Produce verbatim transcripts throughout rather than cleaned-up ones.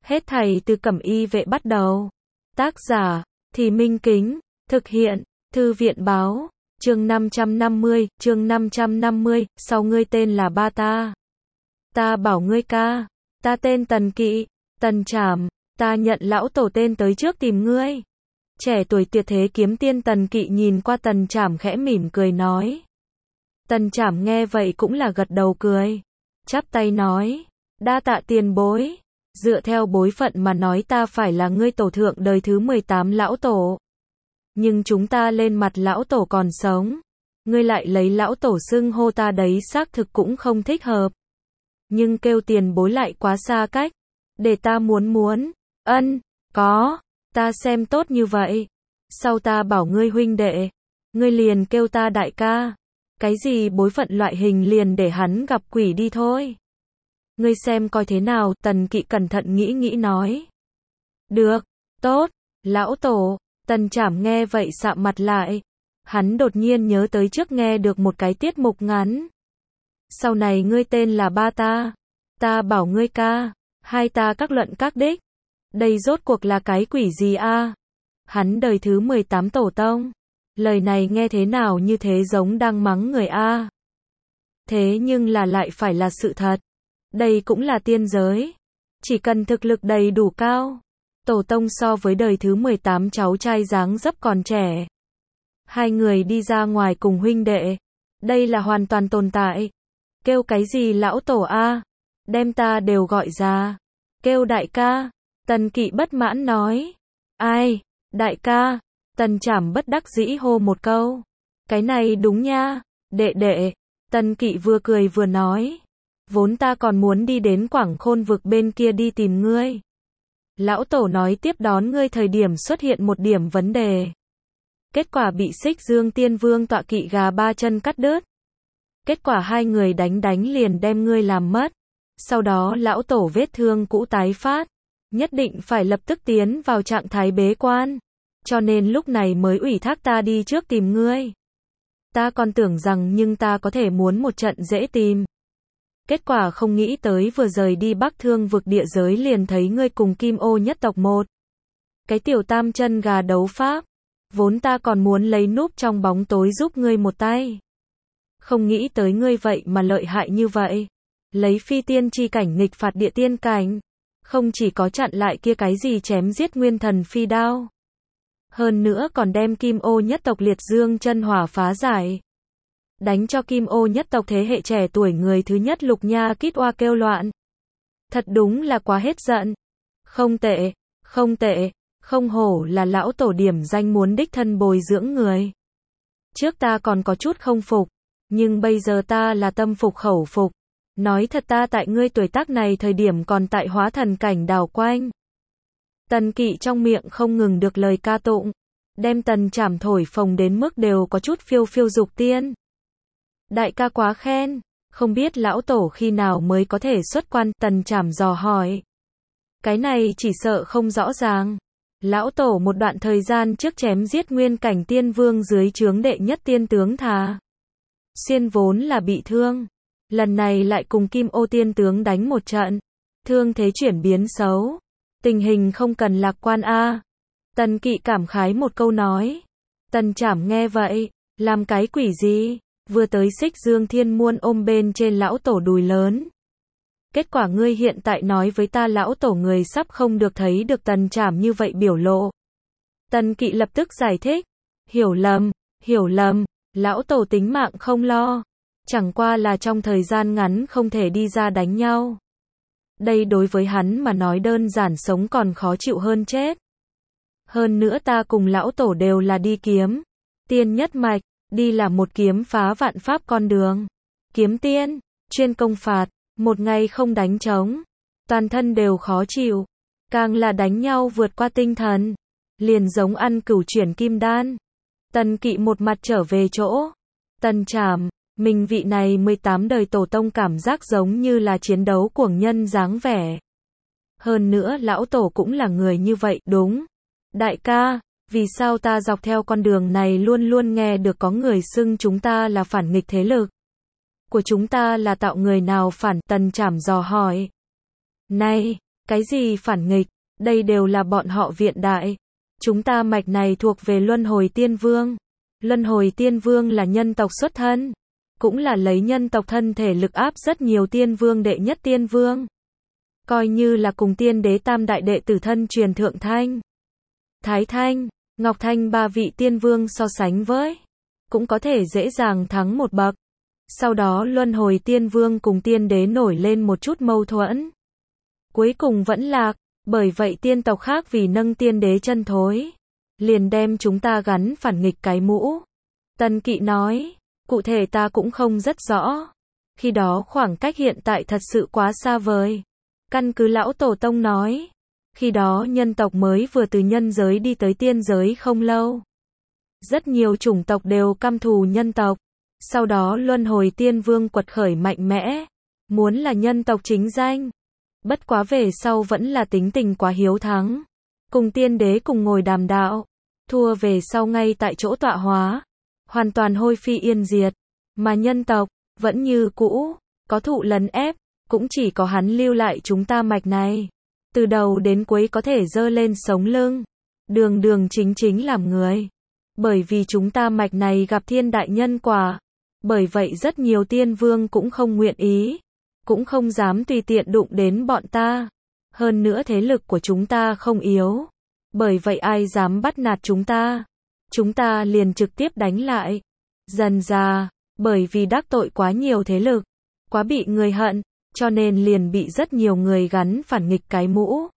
Hết thảy từ Cẩm Y vệ bắt đầu. Tác giả, Thì Minh Kính, thực hiện, Thư viện báo, chương năm trăm năm mươi, chương năm trăm năm mươi, sau ngươi tên là ba ta. Ta bảo ngươi ca, ta tên Tần Kỵ, Tần Trảm, ta nhận lão tổ tên tới trước tìm ngươi. Trẻ tuổi tuyệt thế kiếm tiên Tần Kỵ nhìn qua Tần Trảm khẽ mỉm cười nói. Tần Trảm nghe vậy cũng là gật đầu cười, chắp tay nói, đa tạ tiền bối, dựa theo bối phận mà nói ta phải là ngươi tổ thượng đời thứ mười tám lão tổ. Nhưng chúng ta lên mặt lão tổ còn sống, ngươi lại lấy lão tổ xưng hô ta đấy xác thực cũng không thích hợp. Nhưng kêu tiền bối lại quá xa cách, để ta muốn muốn, ân, có, ta xem tốt như vậy. Sau ta bảo ngươi huynh đệ, ngươi liền kêu ta đại ca. Cái gì bối phận loại hình liền để hắn gặp quỷ đi thôi. Ngươi xem coi thế nào, Tần Kỵ cẩn thận nghĩ nghĩ nói. Được, tốt, lão tổ. Tần Trảm nghe vậy sạm mặt lại. Hắn đột nhiên nhớ tới trước nghe được một cái tiết mục ngắn. Sau này ngươi tên là ba ta, ta bảo ngươi ca, hai ta các luận các đích. Đây rốt cuộc là cái quỷ gì a? Hắn đời thứ mười tám tổ tông. Lời này nghe thế nào như thế giống đang mắng người a. Thế nhưng là lại phải là sự thật. Đây cũng là tiên giới. Chỉ cần thực lực đầy đủ cao. Tổ tông so với đời thứ mười tám cháu trai dáng dấp còn trẻ. Hai người đi ra ngoài cùng huynh đệ. Đây là hoàn toàn tồn tại. Kêu cái gì lão tổ a? Đem ta đều gọi ra. Kêu đại ca. Tần Kỵ bất mãn nói. Ai? Đại ca. Tần Trảm bất đắc dĩ hô một câu. Cái này đúng nha. Đệ đệ. Tần Kỵ vừa cười vừa nói. Vốn ta còn muốn đi đến Quảng Khôn vực bên kia đi tìm ngươi. Lão tổ nói tiếp đón ngươi thời điểm xuất hiện một điểm vấn đề. Kết quả bị Xích Dương Tiên Vương tọa kỵ gà ba chân cắt đứt. Kết quả hai người đánh đánh liền đem ngươi làm mất. Sau đó lão tổ vết thương cũ tái phát. Nhất định phải lập tức tiến vào trạng thái bế quan. Cho nên lúc này mới ủy thác ta đi trước tìm ngươi. Ta còn tưởng rằng nhưng ta có thể muốn một trận dễ tìm. Kết quả không nghĩ tới vừa rời đi Bắc Thương vực địa giới liền thấy ngươi cùng Kim Ô nhất tộc một. Cái tiểu tam chân gà đấu pháp. Vốn ta còn muốn lấy núp trong bóng tối giúp ngươi một tay. Không nghĩ tới ngươi vậy mà lợi hại như vậy. Lấy phi tiên chi cảnh nghịch phạt địa tiên cảnh. Không chỉ có chặn lại kia cái gì chém giết nguyên thần phi đao. Hơn nữa còn đem Kim Ô nhất tộc liệt dương chân hỏa phá giải. Đánh cho Kim Ô nhất tộc thế hệ trẻ tuổi người thứ nhất Lục Nha Kít Oa kêu loạn. Thật đúng là quá hết giận. Không tệ, không tệ, không hổ là lão tổ điểm danh muốn đích thân bồi dưỡng người. Trước ta còn có chút không phục, nhưng bây giờ ta là tâm phục khẩu phục. Nói thật ta tại ngươi tuổi tác này thời điểm còn tại hóa thần cảnh đảo quanh. Tần Kỵ trong miệng không ngừng được lời ca tụng, đem Tần Trảm thổi phồng đến mức đều có chút phiêu phiêu dục tiên. Đại ca quá khen, không biết lão tổ khi nào mới có thể xuất quan, Tần Trảm dò hỏi. Cái này chỉ sợ không rõ ràng. Lão tổ một đoạn thời gian trước chém giết nguyên cảnh tiên vương dưới trướng đệ nhất tiên tướng Thà Xuyên vốn là bị thương. Lần này lại cùng Kim Ô tiên tướng đánh một trận. Thương thế chuyển biến xấu. Tình hình không cần lạc quan a. Tần Kỵ cảm khái một câu nói. Tần Trảm nghe vậy, làm cái quỷ gì? Vừa tới Xích Dương Thiên Muôn ôm bên trên lão tổ đùi lớn. Kết quả ngươi hiện tại nói với ta lão tổ người sắp không được thấy được Tần Trảm như vậy biểu lộ. Tần Kỵ lập tức giải thích. Hiểu lầm, hiểu lầm, lão tổ tính mạng không lo. Chẳng qua là trong thời gian ngắn không thể đi ra đánh nhau. Đây đối với hắn mà nói đơn giản sống còn khó chịu hơn chết. Hơn nữa ta cùng lão tổ đều là đi kiếm. Tiên nhất mạch, đi là một kiếm phá vạn pháp con đường. Kiếm tiên, chuyên công phạt, một ngày không đánh trống. Toàn thân đều khó chịu. Càng là đánh nhau vượt qua tinh thần. Liền giống ăn cửu chuyển kim đan. Tần Kỵ một mặt trở về chỗ. Tần Trảm. Mình vị này mười tám đời tổ tông cảm giác giống như là chiến đấu cuồng nhân dáng vẻ. Hơn nữa lão tổ cũng là người như vậy, đúng. Đại ca, vì sao ta dọc theo con đường này luôn luôn nghe được có người xưng chúng ta là phản nghịch thế lực? Của chúng ta là tạo người nào phản? Tần Trảm dò hỏi. Này, Cái gì phản nghịch, đây đều là bọn họ viện đại. Chúng ta mạch này thuộc về Luân Hồi Tiên Vương. Luân Hồi Tiên Vương là nhân tộc xuất thân, cũng là lấy nhân tộc thân thể lực áp rất nhiều tiên vương đệ nhất tiên vương. Coi như là cùng tiên đế tam đại đệ tử thân truyền Thượng Thanh, Thái Thanh, Ngọc Thanh ba vị tiên vương so sánh với, cũng có thể dễ dàng thắng một bậc. Sau đó Luân Hồi Tiên Vương cùng tiên đế nổi lên một chút mâu thuẫn. Cuối cùng vẫn lạc, bởi vậy tiên tộc khác vì nâng tiên đế chân thối, liền đem chúng ta gắn phản nghịch cái mũ. Tần Kỵ nói, cụ thể ta cũng không rất rõ. Khi đó khoảng cách hiện tại thật sự quá xa vời. Căn cứ lão tổ tông nói, khi đó nhân tộc mới vừa từ nhân giới đi tới tiên giới không lâu. Rất nhiều chủng tộc đều căm thù nhân tộc. Sau đó Luân Hồi Tiên Vương quật khởi mạnh mẽ, muốn là nhân tộc chính danh. Bất quá về sau vẫn là tính tình quá hiếu thắng. Cùng tiên đế cùng ngồi đàm đạo, thua về sau ngay tại chỗ tọa hóa, hoàn toàn hôi phi yên diệt. Mà nhân tộc, vẫn như cũ, có thụ lấn ép, cũng chỉ có hắn lưu lại chúng ta mạch này. Từ đầu đến cuối có thể dơ lên sống lưng, đường đường chính chính làm người. Bởi vì chúng ta mạch này gặp thiên đại nhân quả. Bởi vậy rất nhiều tiên vương cũng không nguyện ý, cũng không dám tùy tiện đụng đến bọn ta. Hơn nữa thế lực của chúng ta không yếu. Bởi vậy ai dám bắt nạt chúng ta, chúng ta liền trực tiếp đánh lại. Dần dà, bởi vì đắc tội quá nhiều thế lực, quá bị người hận, cho nên liền bị rất nhiều người gắn phản nghịch cái mũ.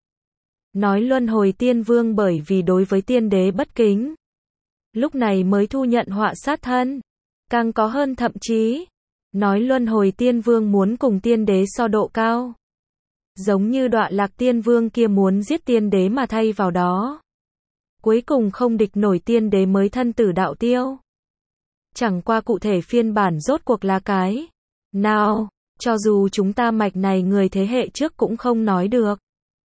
Nói Luân Hồi Tiên Vương bởi vì đối với tiên đế bất kính, lúc này mới thu nhận họa sát thân. Càng có hơn thậm chí, nói Luân Hồi Tiên Vương muốn cùng tiên đế so độ cao. Giống như Đọa Lạc Tiên Vương kia muốn giết tiên đế mà thay vào đó. Cuối cùng không địch nổi tiên đế mới thân tử đạo tiêu. Chẳng qua cụ thể phiên bản rốt cuộc là cái nào, cho dù chúng ta mạch này người thế hệ trước cũng không nói được.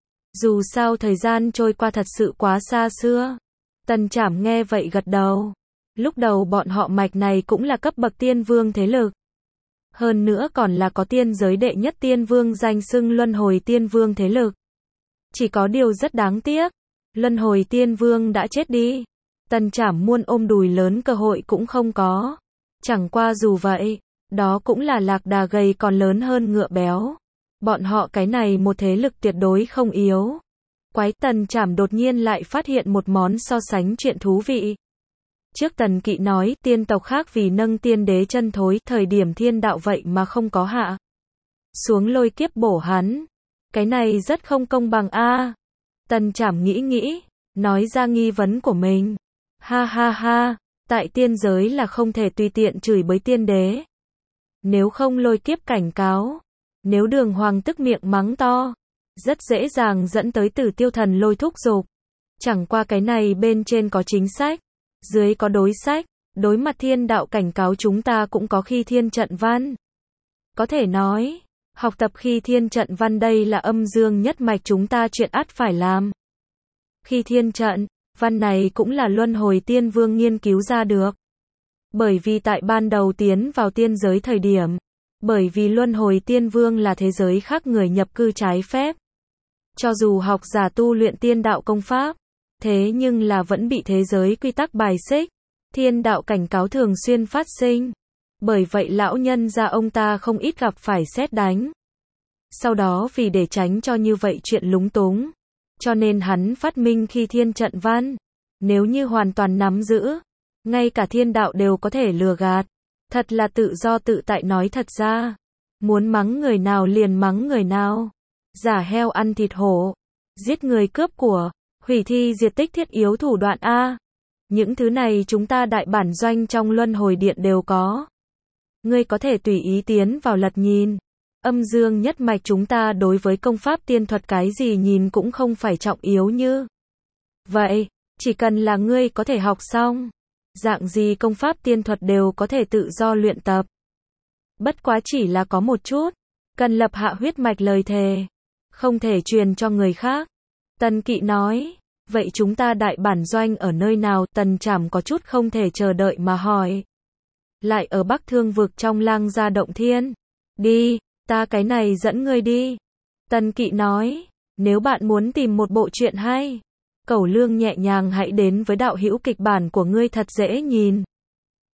Dù sao thời gian trôi qua thật sự quá xa xưa. Tần Trảm nghe vậy gật đầu. Lúc đầu bọn họ mạch này cũng là cấp bậc tiên vương thế lực. Hơn nữa còn là có tiên giới đệ nhất tiên vương danh xưng Luân Hồi Tiên Vương thế lực. Chỉ có điều rất đáng tiếc, Luân Hồi Tiên Vương đã chết đi. Tần Trảm muôn ôm đùi lớn cơ hội cũng không có. Chẳng qua dù vậy, đó cũng là lạc đà gầy còn lớn hơn ngựa béo. Bọn họ cái này một thế lực tuyệt đối không yếu. Quái Tần Trảm đột nhiên lại phát hiện một món so sánh chuyện thú vị. Trước Tần Kỵ nói tiên tộc khác vì nâng tiên đế chân thối thời điểm thiên đạo vậy mà không có hạ xuống lôi kiếp bổ hắn. Cái này rất không công bằng a. À. Tần Trảm nghĩ nghĩ, nói ra nghi vấn của mình. Ha ha ha, tại tiên giới là không thể tùy tiện chửi bới tiên đế. Nếu không lôi kiếp cảnh cáo, nếu đường hoàng tức miệng mắng to, rất dễ dàng dẫn tới Tử Tiêu Thần lôi thúc giục. Chẳng qua cái này bên trên có chính sách, dưới có đối sách, đối mặt thiên đạo cảnh cáo chúng ta cũng có khi thiên trận văn. Có thể nói, học tập khi thiên trận văn đây là âm dương nhất mạch chúng ta chuyện ắt phải làm. Khi thiên trận văn này cũng là Luân Hồi Tiên Vương nghiên cứu ra được. Bởi vì tại ban đầu tiến vào tiên giới thời điểm, bởi vì Luân Hồi Tiên Vương là thế giới khác người nhập cư trái phép. Cho dù học giả tu luyện tiên đạo công pháp, thế nhưng là vẫn bị thế giới quy tắc bài xích. Thiên đạo cảnh cáo thường xuyên phát sinh. Bởi vậy lão nhân gia ông ta không ít gặp phải sét đánh. Sau đó vì để tránh cho như vậy chuyện lúng túng, cho nên hắn phát minh khi thiên trận văn. Nếu như hoàn toàn nắm giữ, ngay cả thiên đạo đều có thể lừa gạt. Thật là tự do tự tại nói thật ra. Muốn mắng người nào liền mắng người nào. Giả heo ăn thịt hổ. Giết người cướp của. Hủy thi diệt tích thiết yếu thủ đoạn A. Những thứ này chúng ta đại bản doanh trong Luân Hồi Điện đều có. Ngươi có thể tùy ý tiến vào lật nhìn. Âm dương nhất mạch chúng ta đối với công pháp tiên thuật cái gì nhìn cũng không phải trọng yếu như vậy. Chỉ cần là ngươi có thể học xong, dạng gì công pháp tiên thuật đều có thể tự do luyện tập. Bất quá chỉ là có một chút, cần lập hạ huyết mạch lời thề, không thể truyền cho người khác. Tần Kỵ nói, vậy chúng ta đại bản doanh ở nơi nào? Tần Trảm có chút không thể chờ đợi mà hỏi. Lại ở Bắc Thương vực trong Lang Gia Động Thiên. Đi, ta cái này dẫn ngươi đi. Tần Kỵ nói, Nếu bạn muốn tìm một bộ truyện hay, cẩu lương nhẹ nhàng hãy đến với đạo hữu kịch bản của ngươi thật dễ nhìn.